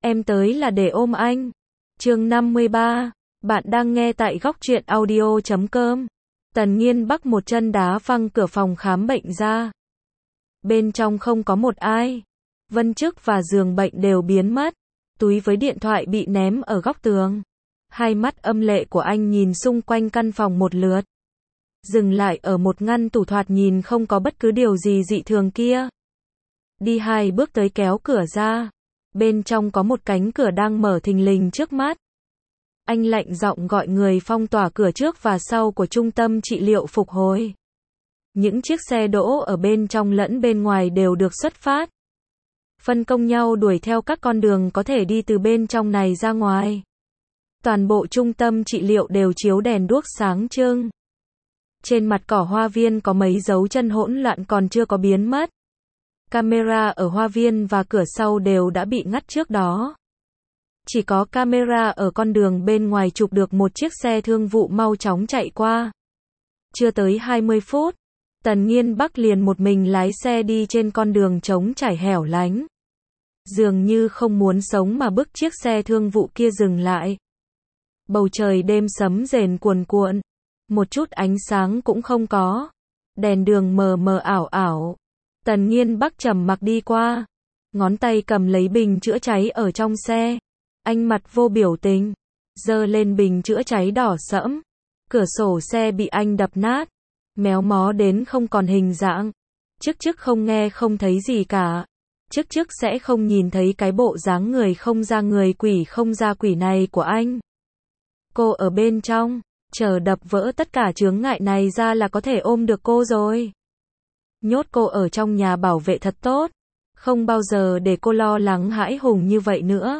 Em tới là để ôm anh. Chương 53. Bạn đang nghe tại góc truyện audio.com. Tần Nghiên Bắc một chân đá văng cửa phòng khám bệnh ra. Bên trong không có một ai. Vân Trức và giường bệnh đều biến mất. Túi với điện thoại bị ném ở góc tường. Hai mắt âm lệ của anh nhìn xung quanh căn phòng một lượt. Dừng lại ở một ngăn tủ thoạt nhìn không có bất cứ điều gì dị thường kia. Đi hai bước tới kéo cửa ra. Bên trong có một cánh cửa đang mở thình lình trước mắt. Anh lạnh giọng gọi người phong tỏa cửa trước và sau của trung tâm trị liệu phục hồi. Những chiếc xe đỗ ở bên trong lẫn bên ngoài đều được xuất phát. Phân công nhau đuổi theo các con đường có thể đi từ bên trong này ra ngoài. Toàn bộ trung tâm trị liệu đều chiếu đèn đuốc sáng trưng. Trên mặt cỏ hoa viên có mấy dấu chân hỗn loạn còn chưa có biến mất. Camera ở hoa viên và cửa sau đều đã bị ngắt trước đó. Chỉ có camera ở con đường bên ngoài chụp được một chiếc xe thương vụ mau chóng chạy qua. Chưa tới 20 phút, Tần Nghiên Bắc liền một mình lái xe đi trên con đường trống trải hẻo lánh. Dường như không muốn sống mà bức chiếc xe thương vụ kia dừng lại. Bầu trời đêm sấm rền cuồn cuộn, một chút ánh sáng cũng không có. Đèn đường mờ mờ ảo ảo. Tần Nghiên Bắc trầm mặc đi qua, ngón tay cầm lấy bình chữa cháy ở trong xe. Anh mặt vô biểu tình, giơ lên bình chữa cháy đỏ sẫm. Cửa sổ xe bị anh đập nát, méo mó đến không còn hình dạng. Trước không nghe không thấy gì cả. Trước sẽ không nhìn thấy cái bộ dáng người không ra người quỷ không ra quỷ này của anh. Cô ở bên trong, chờ đập vỡ tất cả chướng ngại này ra là có thể ôm được cô rồi. Nhốt cô ở trong nhà bảo vệ thật tốt, không bao giờ để cô lo lắng hãi hùng như vậy nữa.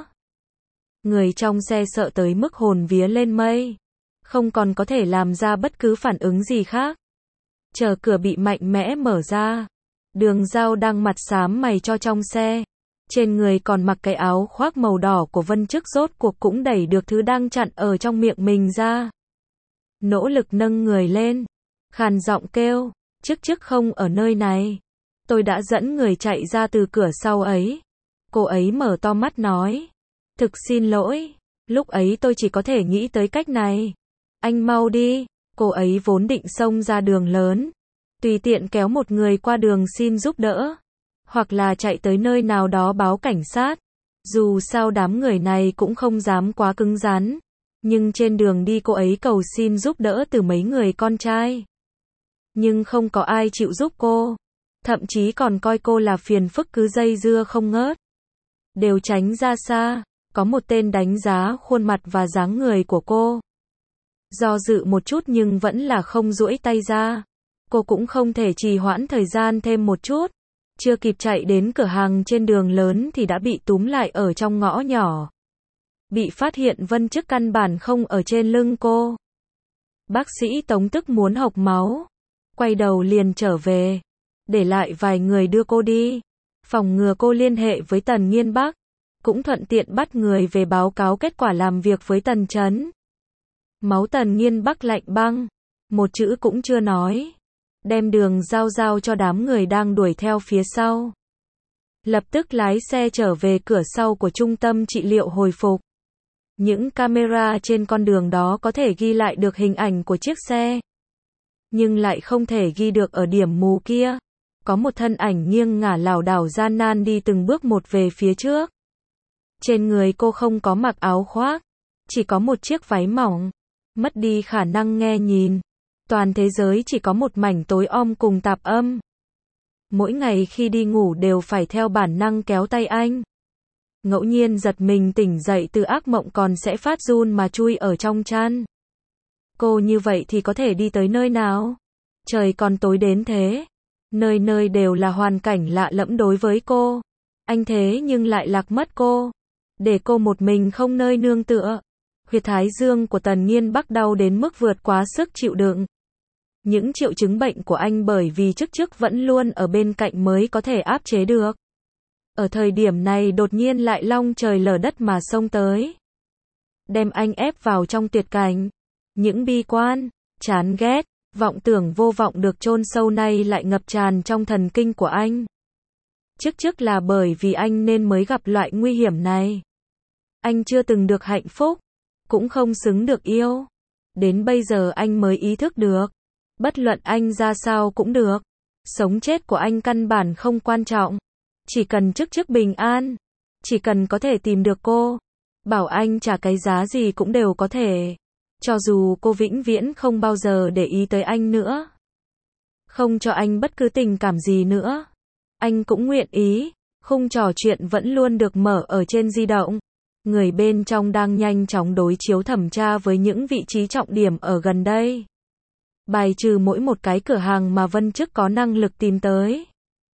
Người trong xe sợ tới mức hồn vía lên mây, không còn có thể làm ra bất cứ phản ứng gì khác. Chờ cửa bị mạnh mẽ mở ra, Đường Giao đang mặt xám mày cho trong xe, trên người còn mặc cái áo khoác màu đỏ của Vân Trức rốt cuộc cũng đẩy được thứ đang chặn ở trong miệng mình ra. Nỗ lực nâng người lên, khàn giọng kêu, Trức không ở nơi này. Tôi đã dẫn người chạy ra từ cửa sau ấy. Cô ấy mở to mắt nói, thực xin lỗi, lúc ấy tôi chỉ có thể nghĩ tới cách này. Anh mau đi. Cô ấy vốn định xông ra đường lớn, tùy tiện kéo một người qua đường xin giúp đỡ, hoặc là chạy tới nơi nào đó báo cảnh sát. Dù sao đám người này cũng không dám quá cứng rắn, nhưng trên đường đi cô ấy cầu xin giúp đỡ từ mấy người con trai. Nhưng không có ai chịu giúp cô, thậm chí còn coi cô là phiền phức cứ dây dưa không ngớt. Đều tránh ra xa, có một tên đánh giá khuôn mặt và dáng người của cô. Do dự một chút nhưng vẫn là không duỗi tay ra. Cô cũng không thể trì hoãn thời gian thêm một chút. Chưa kịp chạy đến cửa hàng trên đường lớn thì đã bị túm lại ở trong ngõ nhỏ. Bị phát hiện Vân Trức căn bản không ở trên lưng cô. Bác sĩ Tống tức muốn hộc máu, quay đầu liền trở về, để lại vài người đưa cô đi, phòng ngừa cô liên hệ với Tần Nghiên Bắc, cũng thuận tiện bắt người về báo cáo kết quả làm việc với Tần Chấn. Máu Tần Nghiên Bắc lạnh băng, một chữ cũng chưa nói, đem Đường giao cho đám người đang đuổi theo phía sau. Lập tức lái xe trở về cửa sau của trung tâm trị liệu hồi phục. Những camera trên con đường đó có thể ghi lại được hình ảnh của chiếc xe, nhưng lại không thể ghi được ở điểm mù kia. Có một thân ảnh nghiêng ngả lảo đảo gian nan đi từng bước một về phía trước. Trên người cô không có mặc áo khoác, chỉ có một chiếc váy mỏng, mất đi khả năng nghe nhìn. Toàn thế giới chỉ có một mảnh tối om cùng tạp âm. Mỗi ngày khi đi ngủ đều phải theo bản năng kéo tay anh. Ngẫu nhiên giật mình tỉnh dậy từ ác mộng còn sẽ phát run mà chui ở trong chăn. Cô như vậy thì có thể đi tới nơi nào? Trời còn tối đến thế. Nơi nơi đều là hoàn cảnh lạ lẫm đối với cô. Anh thế nhưng lại lạc mất cô, để cô một mình không nơi nương tựa. Huyệt thái dương của Tần Nghiên Bắc đau đến mức vượt quá sức chịu đựng. Những triệu chứng bệnh của anh bởi vì trước vẫn luôn ở bên cạnh mới có thể áp chế được. Ở thời điểm này đột nhiên lại long trời lở đất mà xông tới, đem anh ép vào trong tuyệt cảnh. Những bi quan, chán ghét, vọng tưởng vô vọng được chôn sâu nay lại ngập tràn trong thần kinh của anh. Trước là bởi vì anh nên mới gặp loại nguy hiểm này. Anh chưa từng được hạnh phúc, cũng không xứng được yêu. Đến bây giờ anh mới ý thức được, bất luận anh ra sao cũng được. Sống chết của anh căn bản không quan trọng. Chỉ cần chức chức bình an, chỉ cần có thể tìm được cô, bảo anh trả cái giá gì cũng đều có thể. Cho dù cô vĩnh viễn không bao giờ để ý tới anh nữa, không cho anh bất cứ tình cảm gì nữa, anh cũng nguyện ý. Khung trò chuyện vẫn luôn được mở ở trên di động. Người bên trong đang nhanh chóng đối chiếu thẩm tra với những vị trí trọng điểm ở gần đây. Bài trừ mỗi một cái cửa hàng mà Vân Chức có năng lực tìm tới.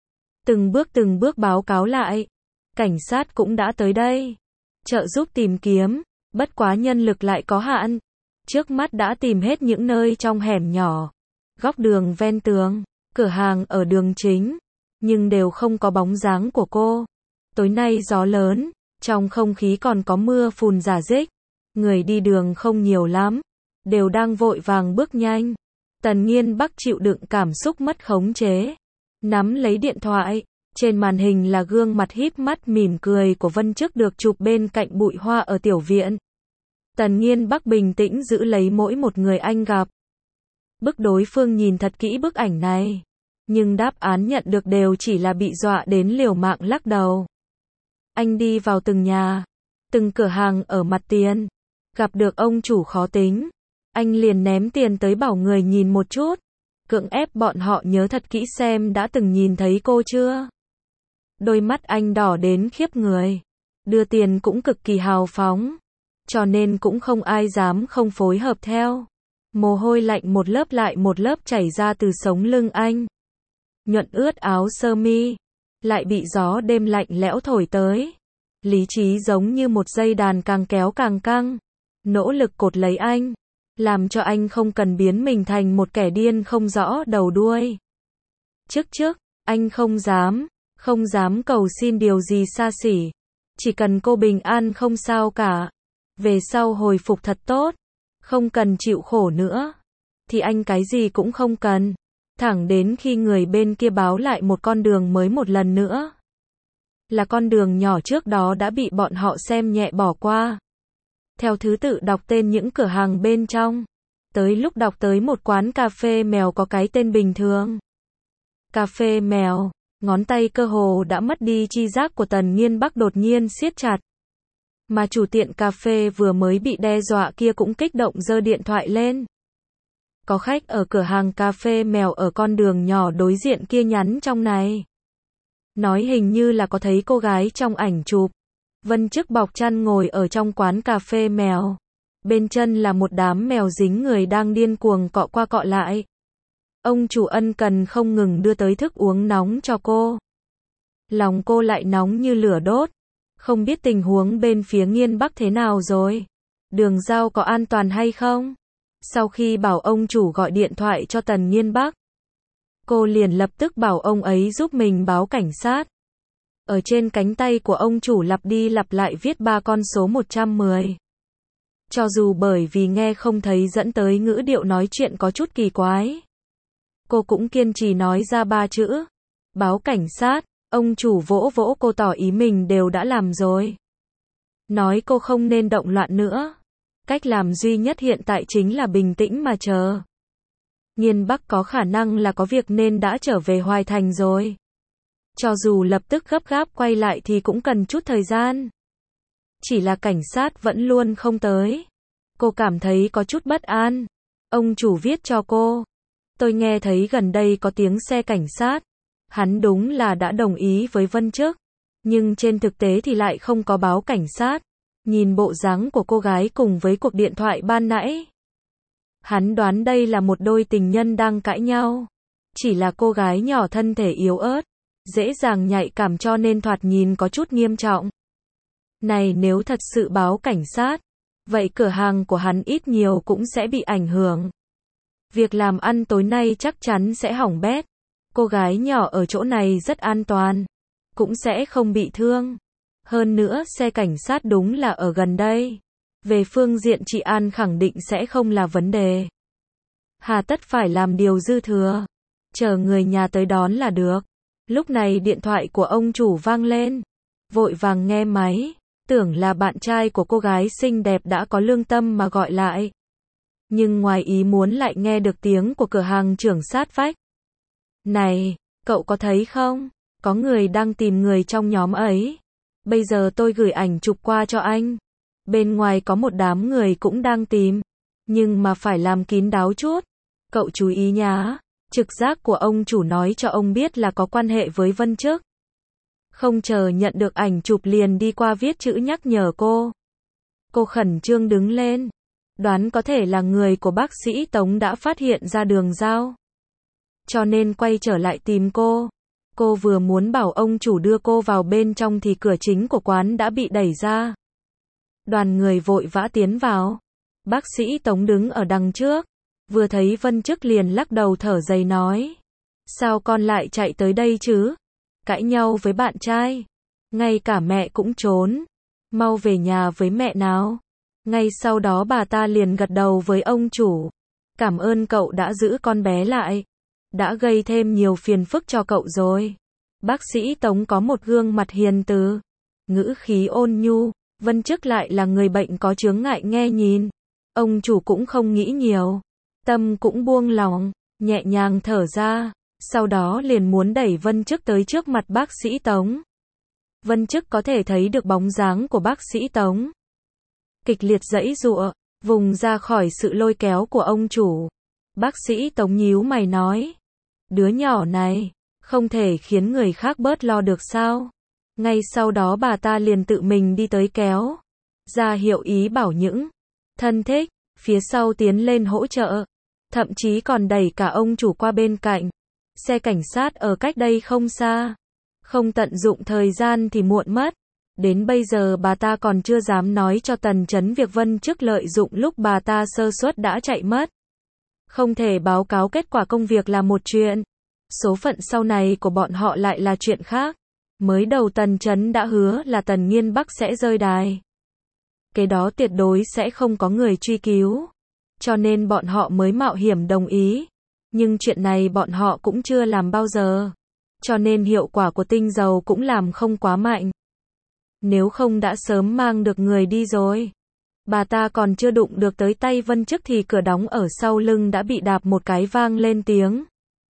Từng bước báo cáo lại. Cảnh sát cũng đã tới đây, trợ giúp tìm kiếm, bất quá nhân lực lại có hạn. Trước mắt đã tìm hết những nơi trong hẻm nhỏ, góc đường ven tường, cửa hàng ở đường chính, nhưng đều không có bóng dáng của cô. Tối nay gió lớn, trong không khí còn có mưa phùn rả rích. Người đi đường không nhiều lắm, đều đang vội vàng bước nhanh. Tần Nghiên Bắc chịu đựng cảm xúc mất khống chế, nắm lấy điện thoại. Trên màn hình là gương mặt híp mắt mỉm cười của Vân Chức được chụp bên cạnh bụi hoa ở tiểu viện. Tần Nghiên Bắc bình tĩnh giữ lấy mỗi một người anh gặp. Bức đối phương nhìn thật kỹ bức ảnh này, nhưng đáp án nhận được đều chỉ là bị dọa đến liều mạng lắc đầu. Anh đi vào từng nhà, từng cửa hàng ở mặt tiền, gặp được ông chủ khó tính, anh liền ném tiền tới bảo người nhìn một chút, cưỡng ép bọn họ nhớ thật kỹ xem đã từng nhìn thấy cô chưa. Đôi mắt anh đỏ đến khiếp người, đưa tiền cũng cực kỳ hào phóng, cho nên cũng không ai dám không phối hợp theo. Mồ hôi lạnh một lớp lại một lớp chảy ra từ sống lưng anh, nhuận ướt áo sơ mi, lại bị gió đêm lạnh lẽo thổi tới. Lý trí giống như một dây đàn càng kéo càng căng, nỗ lực cột lấy anh, làm cho anh không cần biến mình thành một kẻ điên không rõ đầu đuôi. Trước, anh không dám cầu xin điều gì xa xỉ, chỉ cần cô bình an không sao cả. Về sau hồi phục thật tốt, không cần chịu khổ nữa, thì anh cái gì cũng không cần. Thẳng đến khi người bên kia báo lại một con đường mới một lần nữa. Là con đường nhỏ trước đó đã bị bọn họ xem nhẹ bỏ qua. Theo thứ tự đọc tên những cửa hàng bên trong. Tới lúc đọc tới một quán cà phê mèo có cái tên bình thường. Cà phê mèo, ngón tay cơ hồ đã mất đi chi giác của Tần Nghiên Bắc đột nhiên siết chặt. Mà chủ tiệm cà phê vừa mới bị đe dọa kia cũng kích động giơ điện thoại lên. Có khách ở cửa hàng cà phê mèo ở con đường nhỏ đối diện kia nhắn trong này. Nói hình như là có thấy cô gái trong ảnh chụp. Vân Chức bọc chăn ngồi ở trong quán cà phê mèo. Bên chân là một đám mèo dính người đang điên cuồng cọ qua cọ lại. Ông chủ ân cần không ngừng đưa tới thức uống nóng cho cô. Lòng cô lại nóng như lửa đốt. Không biết tình huống bên phía Nghiên Bắc thế nào rồi. Đường giao có an toàn hay không? Sau khi bảo ông chủ gọi điện thoại cho Tần Nghiên Bắc, cô liền lập tức bảo ông ấy giúp mình báo cảnh sát. Ở trên cánh tay của ông chủ lặp đi lặp lại viết 3 con số 110. Cho dù bởi vì nghe không thấy dẫn tới ngữ điệu nói chuyện có chút kỳ quái, cô cũng kiên trì nói ra 3 chữ. Báo cảnh sát. Ông chủ vỗ vỗ cô tỏ ý mình đều đã làm rồi. Nói cô không nên động loạn nữa. Cách làm duy nhất hiện tại chính là bình tĩnh mà chờ. Nghiên Bắc có khả năng là có việc nên đã trở về Hoài Thành rồi. Cho dù lập tức gấp gáp quay lại thì cũng cần chút thời gian. Chỉ là cảnh sát vẫn luôn không tới. Cô cảm thấy có chút bất an. Ông chủ viết cho cô. Tôi nghe thấy gần đây có tiếng xe cảnh sát. Hắn đúng là đã đồng ý với Vân Chức. Nhưng trên thực tế thì lại không có báo cảnh sát. Nhìn bộ dáng của cô gái cùng với cuộc điện thoại ban nãy, hắn đoán đây là một đôi tình nhân đang cãi nhau. Chỉ là cô gái nhỏ thân thể yếu ớt, dễ dàng nhạy cảm cho nên thoạt nhìn có chút nghiêm trọng. Này nếu thật sự báo cảnh sát, vậy cửa hàng của hắn ít nhiều cũng sẽ bị ảnh hưởng. Việc làm ăn tối nay chắc chắn sẽ hỏng bét. Cô gái nhỏ ở chỗ này rất an toàn, cũng sẽ không bị thương. Hơn nữa xe cảnh sát đúng là ở gần đây. Về phương diện trị an khẳng định sẽ không là vấn đề. Hà tất phải làm điều dư thừa. Chờ người nhà tới đón là được. Lúc này điện thoại của ông chủ vang lên. Vội vàng nghe máy. tưởng là bạn trai của cô gái xinh đẹp đã có lương tâm mà gọi lại. Nhưng ngoài ý muốn lại nghe được tiếng của cửa hàng trưởng sát vách. Này, cậu có thấy không? Có người đang tìm người trong nhóm ấy. Bây giờ tôi gửi ảnh chụp qua cho anh. Bên ngoài có một đám người cũng đang tìm. Nhưng mà phải làm kín đáo chút. Cậu chú ý nhá. Trực giác của ông chủ nói cho ông biết là có quan hệ với Vân Trức. Không chờ nhận được ảnh chụp liền đi qua viết chữ nhắc nhở cô. Cô khẩn trương đứng lên. Đoán có thể là người của bác sĩ Tống đã phát hiện ra đường giao. Cho nên quay trở lại tìm cô. Cô vừa muốn bảo ông chủ đưa cô vào bên trong thì cửa chính của quán đã bị đẩy ra. Đoàn người vội vã tiến vào. Bác sĩ Tống đứng ở đằng trước. Vừa thấy Vân Trức liền lắc đầu thở dài nói. Sao con lại chạy tới đây chứ? Cãi nhau với bạn trai. Ngay cả mẹ cũng trốn. Mau về nhà với mẹ nào. Ngay sau đó bà ta liền gật đầu với ông chủ. Cảm ơn cậu đã giữ con bé lại. Đã gây thêm nhiều phiền phức cho cậu rồi. Bác sĩ Tống có một gương mặt hiền từ. Ngữ khí ôn nhu. Vân Trức lại là người bệnh có chướng ngại nghe nhìn. Ông chủ cũng không nghĩ nhiều. Tâm cũng buông lỏng. Nhẹ nhàng thở ra. Sau đó liền muốn đẩy Vân Trức tới trước mặt bác sĩ Tống. Vân Trức có thể thấy được bóng dáng của bác sĩ Tống. Kịch liệt giãy giụa, vùng ra khỏi sự lôi kéo của ông chủ. Bác sĩ Tống nhíu mày nói. Đứa nhỏ này, không thể khiến người khác bớt lo được sao? Ngay sau đó bà ta liền tự mình đi tới kéo. Ra hiệu ý bảo những thân thích, phía sau tiến lên hỗ trợ. Thậm chí còn đẩy cả ông chủ qua bên cạnh. Xe cảnh sát ở cách đây không xa. Không tận dụng thời gian thì muộn mất. Đến bây giờ bà ta còn chưa dám nói cho Tần Chấn việc Vân Trức lợi dụng lúc bà ta sơ suất đã chạy mất. Không thể báo cáo kết quả công việc là một chuyện. Số phận sau này của bọn họ lại là chuyện khác. Mới đầu Tần Chấn đã hứa là Tần Nghiên Bắc sẽ rơi đài. Cái đó tuyệt đối sẽ không có người truy cứu. Cho nên bọn họ mới mạo hiểm đồng ý. Nhưng chuyện này bọn họ cũng chưa làm bao giờ. Cho nên hiệu quả của tinh dầu cũng làm không quá mạnh. Nếu không đã sớm mang được người đi rồi. Bà ta còn chưa đụng được tới tay Vân Trức thì cửa đóng ở sau lưng đã bị đạp một cái vang lên tiếng.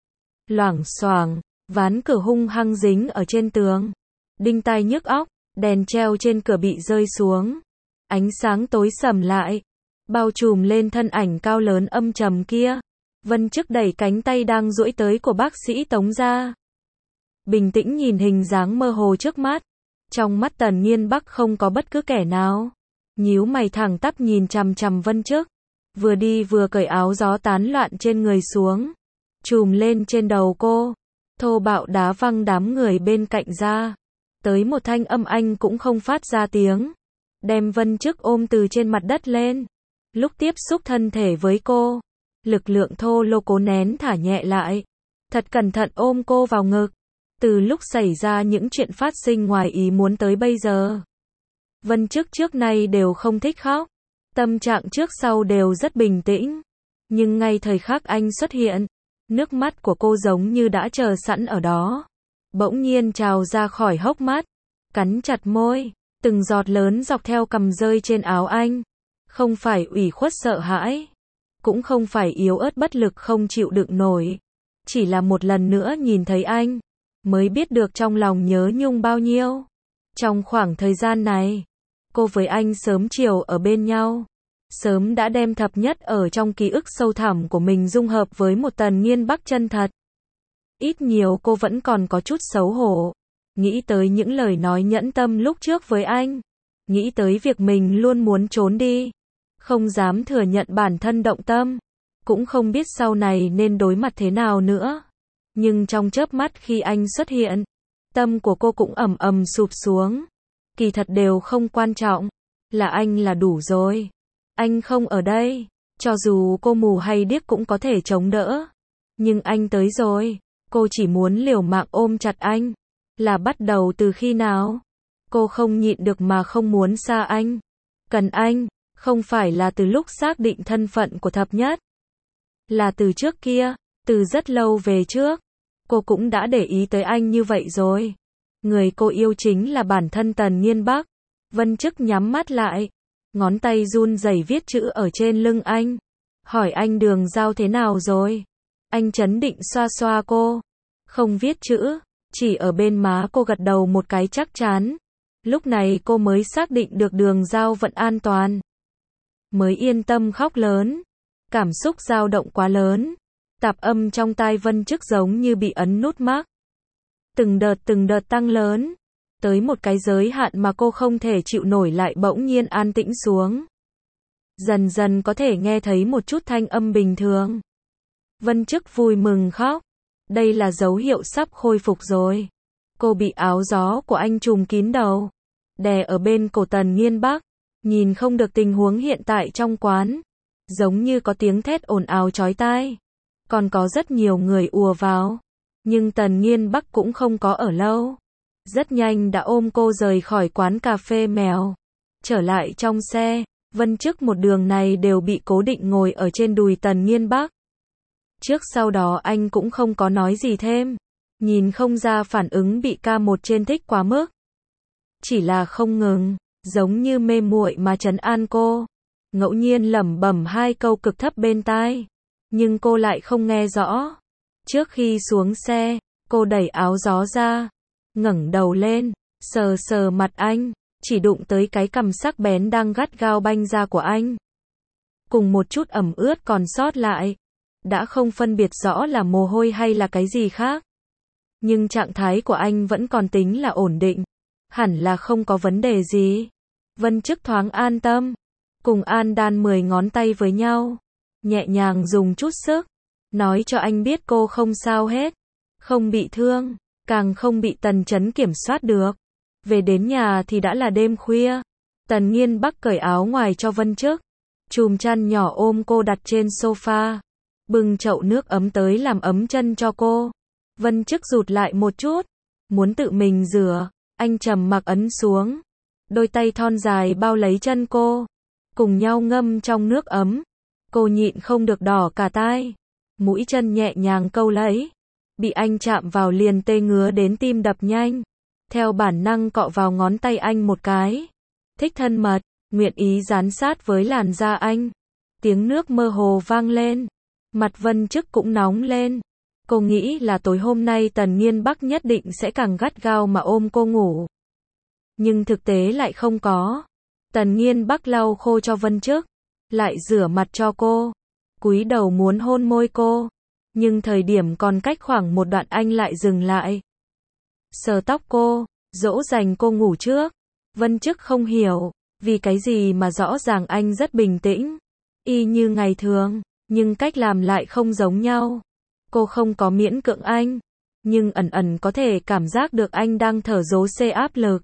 Loảng xoảng, ván cửa hung hăng dính ở trên tường. Đinh tai nhức óc, đèn treo trên cửa bị rơi xuống. Ánh sáng tối sầm lại, bao trùm lên thân ảnh cao lớn âm trầm kia. Vân Trức đẩy cánh tay đang duỗi tới của bác sĩ Tống ra. Bình tĩnh nhìn hình dáng mơ hồ trước mắt. Trong mắt Tần Nghiên Bắc không có bất cứ kẻ nào. Nhíu mày thẳng tắp nhìn chằm chằm Vân Trức. Vừa đi vừa cởi áo gió tán loạn trên người xuống. Trùm lên trên đầu cô. Thô bạo đá văng đám người bên cạnh ra. Tới một thanh âm anh cũng không phát ra tiếng. Đem Vân Trức ôm từ trên mặt đất lên. Lúc tiếp xúc thân thể với cô. Lực lượng thô lô cố nén thả nhẹ lại. Thật cẩn thận ôm cô vào ngực. Từ lúc xảy ra những chuyện phát sinh ngoài ý muốn tới bây giờ. Vân Trức trước nay đều không thích khóc. Tâm trạng trước sau đều rất bình tĩnh. Nhưng ngay thời khắc anh xuất hiện, nước mắt của cô giống như đã chờ sẵn ở đó. Bỗng nhiên trào ra khỏi hốc mắt. Cắn chặt môi. Từng giọt lớn dọc theo cằm rơi trên áo anh. Không phải ủy khuất sợ hãi. Cũng không phải yếu ớt bất lực không chịu đựng nổi. Chỉ là một lần nữa nhìn thấy anh. Mới biết được trong lòng nhớ nhung bao nhiêu. Trong khoảng thời gian này, cô với anh sớm chiều ở bên nhau. Sớm đã đem thập nhất ở trong ký ức sâu thẳm của mình dung hợp với một Tần Nghiên Bắc chân thật. Ít nhiều cô vẫn còn có chút xấu hổ. Nghĩ tới những lời nói nhẫn tâm lúc trước với anh. Nghĩ tới việc mình luôn muốn trốn đi. Không dám thừa nhận bản thân động tâm. Cũng không biết sau này nên đối mặt thế nào nữa. Nhưng trong chớp mắt khi anh xuất hiện, tâm của cô cũng ầm ầm sụp xuống. Kỳ thật đều không quan trọng. Là anh là đủ rồi. Anh không ở đây. Cho dù cô mù hay điếc cũng có thể chống đỡ. Nhưng anh tới rồi. Cô chỉ muốn liều mạng ôm chặt anh. Là bắt đầu từ khi nào? Cô không nhịn được mà không muốn xa anh. Cần anh. Không phải là từ lúc xác định thân phận của thập nhất. Là từ trước kia. Từ rất lâu về trước. Cô cũng đã để ý tới anh như vậy rồi. Người cô yêu chính là bản thân Tần Nghiên Bắc. Vân Chức nhắm mắt lại, ngón tay run rẩy viết chữ ở trên lưng anh. Hỏi anh Đường Giao thế nào rồi? Anh trấn định xoa xoa cô. Không viết chữ, chỉ ở bên má cô gật đầu một cái chắc chắn. Lúc này cô mới xác định được Đường Giao vẫn an toàn. Mới yên tâm khóc lớn. Cảm xúc dao động quá lớn. Tạp âm trong tai Vân Chức giống như bị ấn nút mắc. Từng đợt tăng lớn. Tới một cái giới hạn mà cô không thể chịu nổi lại bỗng nhiên an tĩnh xuống. Dần dần có thể nghe thấy một chút thanh âm bình thường. Vân Chức vui mừng khóc. Đây là dấu hiệu sắp khôi phục rồi. Cô bị áo gió của anh trùm kín đầu. Đè ở bên cổ Tần Nghiên Bắc. Nhìn không được tình huống hiện tại trong quán. Giống như có tiếng thét ồn ào chói tai. Còn có rất nhiều người ùa vào. Nhưng Tần Nghiên Bắc cũng không có ở lâu. Rất nhanh đã ôm cô rời khỏi quán cà phê mèo. Trở lại trong xe, Vân Chức một đường này đều bị cố định ngồi ở trên đùi Tần Nghiên Bắc. Trước sau đó anh cũng không có nói gì thêm. Nhìn không ra phản ứng bị K1 trên thích quá mức. Chỉ là không ngừng, giống như mê muội mà trấn an cô. Ngẫu nhiên lẩm bẩm hai câu cực thấp bên tai. Nhưng cô lại không nghe rõ. Trước khi xuống xe, cô đẩy áo gió ra. Ngẩng đầu lên, sờ sờ mặt anh, chỉ đụng tới cái cằm sắc bén đang gắt gao banh da của anh. Cùng một chút ẩm ướt còn sót lại. Đã không phân biệt rõ là mồ hôi hay là cái gì khác. Nhưng trạng thái của anh vẫn còn tính là ổn định. Hẳn là không có vấn đề gì. Vân Chức thoáng an tâm. Cùng an đan 10 ngón tay với nhau. Nhẹ nhàng dùng chút sức. Nói cho anh biết cô không sao hết. Không bị thương. Càng không bị Tần Chấn kiểm soát được. Về đến nhà thì đã là đêm khuya. Tần Nghiên Bắc cởi áo ngoài cho Vân Chức. Chùm chăn nhỏ ôm cô đặt trên sofa. Bưng chậu nước ấm tới làm ấm chân cho cô. Vân Chức rụt lại một chút. Muốn tự mình rửa. Anh trầm mặc ấn xuống. Đôi tay thon dài bao lấy chân cô. Cùng nhau ngâm trong nước ấm. Cô nhịn không được đỏ cả tai. Mũi chân nhẹ nhàng câu lấy. Bị anh chạm vào liền tê ngứa đến tim đập nhanh. Theo bản năng cọ vào ngón tay anh một cái. Thích thân mật, nguyện ý dán sát với làn da anh. Tiếng nước mơ hồ vang lên. Mặt Vân Chức cũng nóng lên. Cô nghĩ là tối hôm nay Tần Nghiên Bắc nhất định sẽ càng gắt gao mà ôm cô ngủ. Nhưng thực tế lại không có. Tần Nghiên Bắc lau khô cho Vân Chức. Lại rửa mặt cho cô. Cúi đầu muốn hôn môi cô. Nhưng thời điểm còn cách khoảng một đoạn anh lại dừng lại. Sờ tóc cô, dỗ dành cô ngủ trước. Vân Chức không hiểu, vì cái gì mà rõ ràng anh rất bình tĩnh. Y như ngày thường, nhưng cách làm lại không giống nhau. Cô không có miễn cưỡng anh, nhưng ẩn ẩn có thể cảm giác được anh đang thở dố xê áp lực.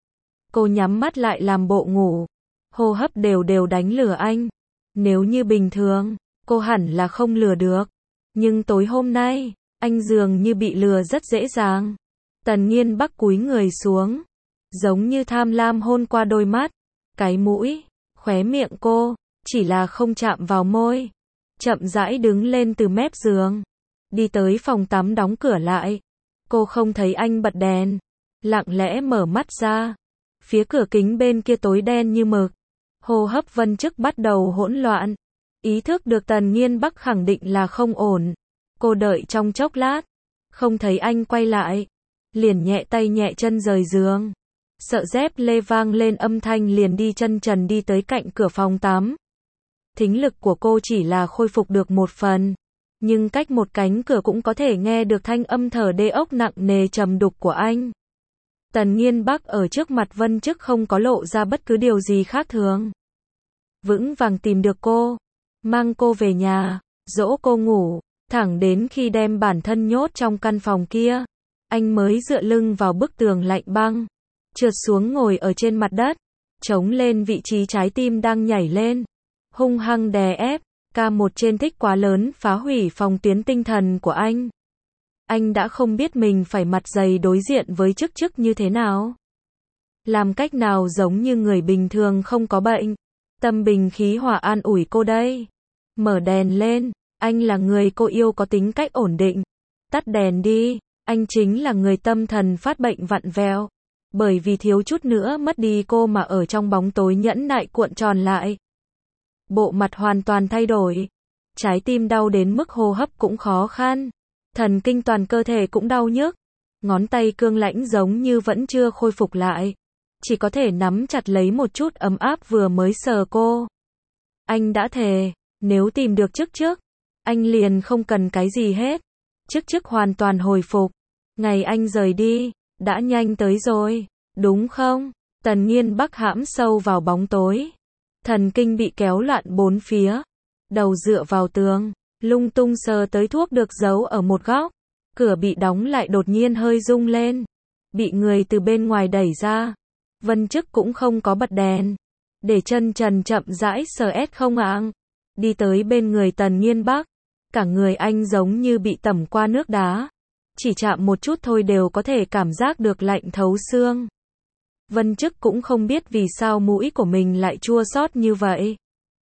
Cô nhắm mắt lại làm bộ ngủ. Hô hấp đều đều đánh lừa anh. Nếu như bình thường, cô hẳn là không lừa được. Nhưng tối hôm nay, anh dường như bị lừa rất dễ dàng. Tần Nghiên Bắc cúi người xuống. Giống như tham lam hôn qua đôi mắt, cái mũi, khóe miệng cô, chỉ là không chạm vào môi. Chậm rãi đứng lên từ mép giường. Đi tới phòng tắm đóng cửa lại. Cô không thấy anh bật đèn. Lặng lẽ mở mắt ra. Phía cửa kính bên kia tối đen như mực. Hô hấp Vân Chức bắt đầu hỗn loạn. Ý thức được Tần Nghiên Bắc khẳng định là không ổn. Cô đợi trong chốc lát. Không thấy anh quay lại. Liền nhẹ tay nhẹ chân rời giường. Sợ dép lê vang lên âm thanh liền đi chân trần đi tới cạnh cửa phòng tắm. Thính lực của cô chỉ là khôi phục được một phần. Nhưng cách một cánh cửa cũng có thể nghe được thanh âm thở đê ốc nặng nề trầm đục của anh. Tần Nghiên Bắc ở trước mặt Vân Chức không có lộ ra bất cứ điều gì khác thường. Vững vàng tìm được cô. Mang cô về nhà. Dỗ cô ngủ. Thẳng đến khi đem bản thân nhốt trong căn phòng kia. Anh mới dựa lưng vào bức tường lạnh băng. Trượt xuống ngồi ở trên mặt đất. Chống lên vị trí trái tim đang nhảy lên. Hung hăng đè ép. K1 trên thích quá lớn phá hủy phòng tuyến tinh thần của anh. Anh đã không biết mình phải mặt dày đối diện với chức như thế nào. Làm cách nào giống như người bình thường không có bệnh. Tâm bình khí hòa an ủi cô đây. Mở đèn lên. Anh là người cô yêu có tính cách ổn định. Tắt đèn đi. Anh chính là người tâm thần phát bệnh vặn vẹo. bởi vì thiếu chút nữa mất đi cô mà ở trong bóng tối nhẫn nại cuộn tròn lại. Bộ mặt hoàn toàn thay đổi. Trái tim đau đến mức hô hấp cũng khó khăn. Thần kinh toàn cơ thể cũng đau nhức. Ngón tay cương lãnh giống như vẫn chưa khôi phục lại. Chỉ có thể nắm chặt lấy một chút ấm áp vừa mới sờ cô. Anh đã thề, nếu tìm được chức chức, anh liền không cần cái gì hết. Chức chức hoàn toàn hồi phục. Ngày anh rời đi, đã nhanh tới rồi, đúng không? Tần Nghiên Bắc hãm sâu vào bóng tối. Thần kinh bị kéo loạn bốn phía. Đầu dựa vào tường, lung tung sờ tới thuốc được giấu ở một góc. Cửa bị đóng lại đột nhiên hơi rung lên. Bị người từ bên ngoài đẩy ra. Vân Chức cũng không có bật đèn. Để chân trần chậm rãi sờ không ạng. Đi tới bên người Tần Nghiên Bắc. Cả người anh giống như bị tẩm qua nước đá. Chỉ chạm một chút thôi đều có thể cảm giác được lạnh thấu xương. Vân Chức cũng không biết vì sao mũi của mình lại chua xót như vậy.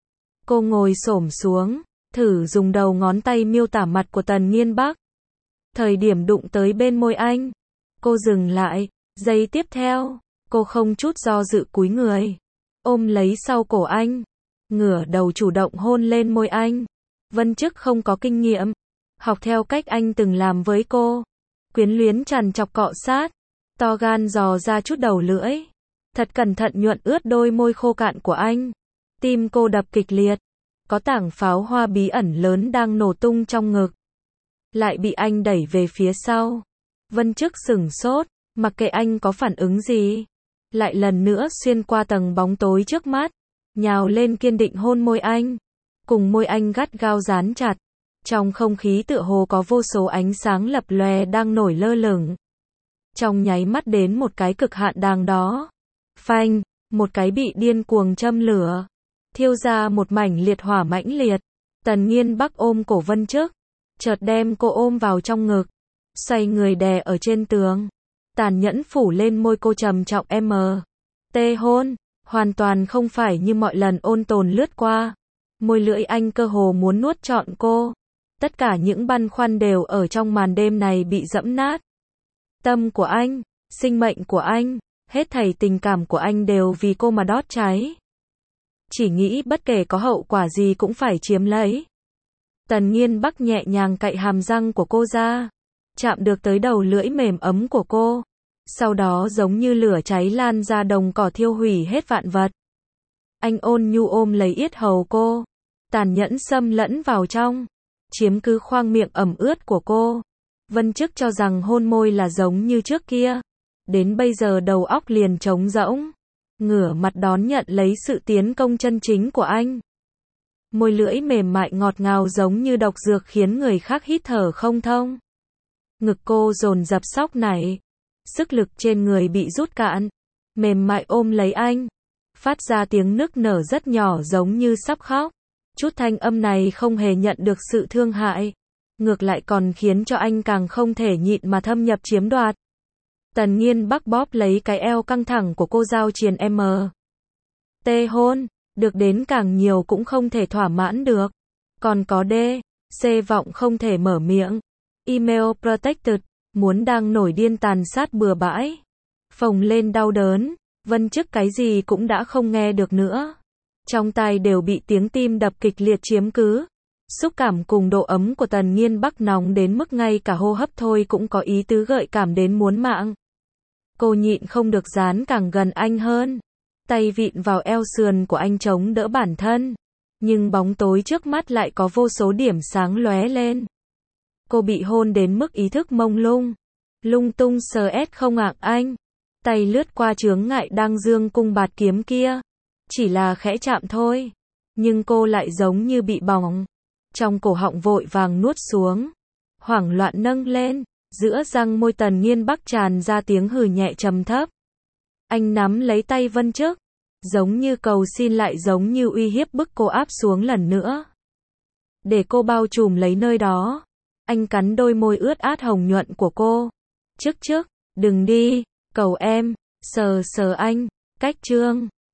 Cô ngồi xổm xuống, thử dùng đầu ngón tay miêu tả mặt của Tần Nghiên Bắc. Thời điểm đụng tới bên môi anh, cô dừng lại, giây tiếp theo, cô không chút do dự cúi người, ôm lấy sau cổ anh, ngửa đầu chủ động hôn lên môi anh. Vân Chức không có kinh nghiệm, học theo cách anh từng làm với cô, quyến luyến trằn trọc cọ sát, to gan dò ra chút đầu lưỡi, thật cẩn thận nhuận ướt đôi môi khô cạn của anh. Tim cô đập kịch liệt, có tảng pháo hoa bí ẩn lớn đang nổ tung trong ngực. Lại bị anh đẩy về phía sau. Vân Chức sửng sốt, mặc kệ anh có phản ứng gì. Lại lần nữa xuyên qua tầng bóng tối trước mắt, nhào lên kiên định hôn môi anh. Cùng môi anh gắt gao dán chặt. Trong không khí tựa hồ có vô số ánh sáng lập lòe đang nổi lơ lửng. Trong nháy mắt đến một cái cực hạn đàng đó. Phanh, một cái bị điên cuồng châm lửa. Thiêu ra một mảnh liệt hỏa mãnh liệt. Tần Nghiên Bắc ôm cổ Vân Chức, chợt đem cô ôm vào trong ngực, xoay người đè ở trên tường, tàn nhẫn phủ lên môi cô trầm trọng tê hôn, hoàn toàn không phải như mọi lần ôn tồn lướt qua. Môi lưỡi anh cơ hồ muốn nuốt trọn cô. Tất cả những băn khoăn đều ở trong màn đêm này bị dẫm nát. Tâm của anh, sinh mệnh của anh, hết thảy tình cảm của anh đều vì cô mà đốt cháy. Chỉ nghĩ bất kể có hậu quả gì cũng phải chiếm lấy. Tần Nghiên Bắc nhẹ nhàng cạy hàm răng của cô ra, chạm được tới đầu lưỡi mềm ấm của cô. Sau đó giống như lửa cháy lan ra đồng cỏ thiêu hủy hết vạn vật. Anh ôn nhu ôm lấy yết hầu cô, tàn nhẫn xâm lẫn vào trong, chiếm cứ khoang miệng ẩm ướt của cô. Vân Chức cho rằng hôn môi là giống như trước kia. Đến bây giờ đầu óc liền trống rỗng. Ngửa mặt đón nhận lấy sự tiến công chân chính của anh. Môi lưỡi mềm mại ngọt ngào giống như độc dược khiến người khác hít thở không thông. Ngực cô dồn dập sóc nảy. Sức lực trên người bị rút cạn. Mềm mại ôm lấy anh. Phát ra tiếng nức nở rất nhỏ giống như sắp khóc. Chút thanh âm này không hề nhận được sự thương hại. Ngược lại còn khiến cho anh càng không thể nhịn mà thâm nhập chiếm đoạt. Tần Nghiên Bắc bóp lấy cái eo căng thẳng của cô giao triền tê hôn, được đến càng nhiều cũng không thể thỏa mãn được. Còn có C vọng không thể mở miệng. Email protected, muốn đang nổi điên tàn sát bừa bãi. Phồng lên đau đớn, Vân Chức cái gì cũng đã không nghe được nữa. Trong tai đều bị tiếng tim đập kịch liệt chiếm cứ. Xúc cảm cùng độ ấm của Tần Nghiên Bắc nóng đến mức ngay cả hô hấp thôi cũng có ý tứ gợi cảm đến muốn mạng. Cô nhịn không được dán càng gần anh hơn. Tay vịn vào eo sườn của anh chống đỡ bản thân. Nhưng bóng tối trước mắt lại có vô số điểm sáng lóe lên. Cô bị hôn đến mức ý thức mông lung. Lung tung sờ không ạng anh. Tay lướt qua chướng ngại đang dương cung bạt kiếm kia. Chỉ là khẽ chạm thôi. Nhưng cô lại giống như bị bỏng. Trong cổ họng vội vàng nuốt xuống. Hoảng loạn nâng lên. Giữa răng môi Tần Nghiên Bắc tràn ra tiếng hừ nhẹ trầm thấp. Anh nắm lấy tay Vân Chức. Giống như cầu xin lại giống như uy hiếp bức cô áp xuống lần nữa. Để cô bao trùm lấy nơi đó. Anh cắn đôi môi ướt át hồng nhuận của cô. Chức, đừng đi, cầu em, sờ anh, cách chương.